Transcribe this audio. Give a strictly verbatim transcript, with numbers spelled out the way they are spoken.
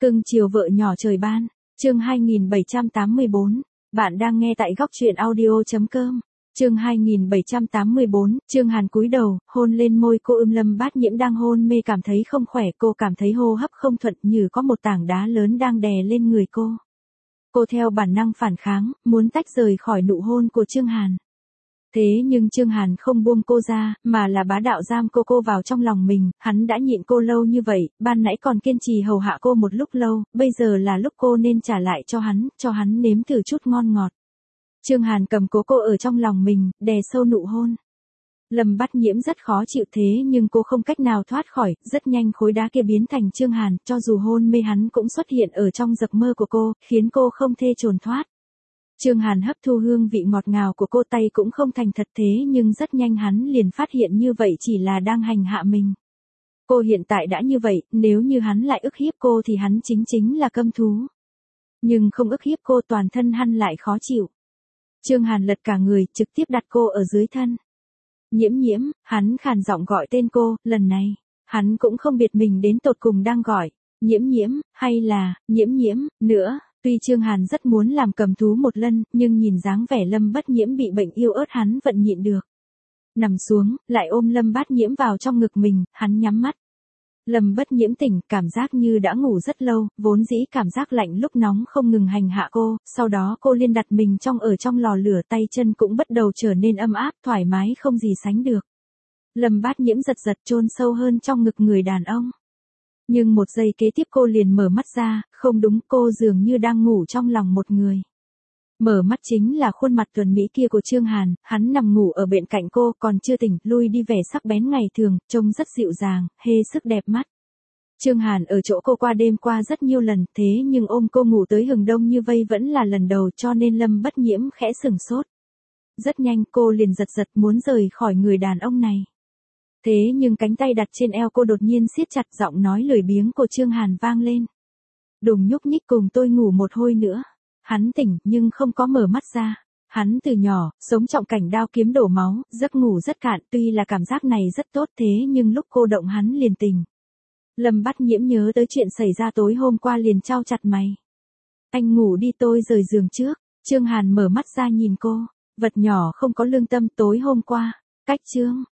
Cưng chiều vợ nhỏ trời ban, chương hai nghìn bảy trăm tám mươi bốn. Bạn đang nghe tại góc truyện audio.com. Chương hai nghìn bảy trăm tám mươi bốn, Trương Hàn cúi đầu, hôn lên môi cô. Ưm Lâm Bát Nhiễm đang hôn mê cảm thấy không khỏe, cô cảm thấy hô hấp không thuận, như có một tảng đá lớn đang đè lên người cô. Cô theo bản năng phản kháng, muốn tách rời khỏi nụ hôn của Trương Hàn. Thế nhưng Trương Hàn không buông cô ra, mà là bá đạo giam cô cô vào trong lòng mình. Hắn đã nhịn cô lâu như vậy, ban nãy còn kiên trì hầu hạ cô một lúc lâu, bây giờ là lúc cô nên trả lại cho hắn, cho hắn nếm thử chút ngon ngọt. Trương Hàn cầm cố cô ở trong lòng mình, đè sâu nụ hôn. Lâm Bát Nhiễm rất khó chịu, thế nhưng cô không cách nào thoát khỏi. Rất nhanh khối đá kia biến thành Trương Hàn, cho dù hôn mê hắn cũng xuất hiện ở trong giấc mơ của cô, khiến cô không thể trốn thoát. Trương Hàn hấp thu hương vị ngọt ngào của cô, tay cũng không thành thật, thế nhưng rất nhanh hắn liền phát hiện như vậy chỉ là đang hành hạ mình. Cô hiện tại đã như vậy, nếu như hắn lại ức hiếp cô thì hắn chính chính là câm thú. Nhưng không ức hiếp cô, toàn thân hắn lại khó chịu. Trương Hàn lật cả người, trực tiếp đặt cô ở dưới thân. Nhiễm Nhiễm, hắn khàn giọng gọi tên cô. Lần này, hắn cũng không biết mình đến tột cùng đang gọi Nhiễm Nhiễm, hay là Nhiễm Nhiễm, nữa. Tuy Trương Hàn rất muốn làm cầm thú một lần, nhưng nhìn dáng vẻ Lâm Bát Nhiễm bị bệnh yêu ớt hắn vẫn nhịn được. Nằm xuống, lại ôm Lâm Bát Nhiễm vào trong ngực mình, hắn nhắm mắt. Lâm Bát Nhiễm tỉnh, cảm giác như đã ngủ rất lâu, vốn dĩ cảm giác lạnh lúc nóng không ngừng hành hạ cô, sau đó cô liên đặt mình trong ở trong lò lửa, tay chân cũng bắt đầu trở nên ấm áp, thoải mái không gì sánh được. Lâm Bát Nhiễm giật giật chôn sâu hơn trong ngực người đàn ông. Nhưng một giây kế tiếp cô liền mở mắt ra, không đúng, cô dường như đang ngủ trong lòng một người. Mở mắt chính là khuôn mặt tuấn mỹ kia của Trương Hàn, hắn nằm ngủ ở bên cạnh cô, còn chưa tỉnh, lui đi vẻ sắc bén ngày thường, trông rất dịu dàng, hê sức đẹp mắt. Trương Hàn ở chỗ cô qua đêm qua rất nhiều lần, thế nhưng ôm cô ngủ tới hừng đông như vây vẫn là lần đầu, cho nên Lâm Bát Nhiễm khẽ sửng sốt. Rất nhanh cô liền giật giật muốn rời khỏi người đàn ông này. Thế nhưng cánh tay đặt trên eo cô đột nhiên siết chặt, giọng nói lười biếng của Trương Hàn vang lên. Đừng nhúc nhích, cùng tôi ngủ một hồi nữa. Hắn tỉnh nhưng không có mở mắt ra. Hắn từ nhỏ, sống trọng cảnh đao kiếm đổ máu, giấc ngủ rất cạn, tuy là cảm giác này rất tốt, thế nhưng lúc cô động hắn liền tỉnh. Lâm Bát Nhiễm nhớ tới chuyện xảy ra tối hôm qua liền chau chặt mày. Anh ngủ đi, tôi rời giường trước. Trương Hàn mở mắt ra nhìn cô. Vật nhỏ không có lương tâm, tối hôm qua. Cách Trương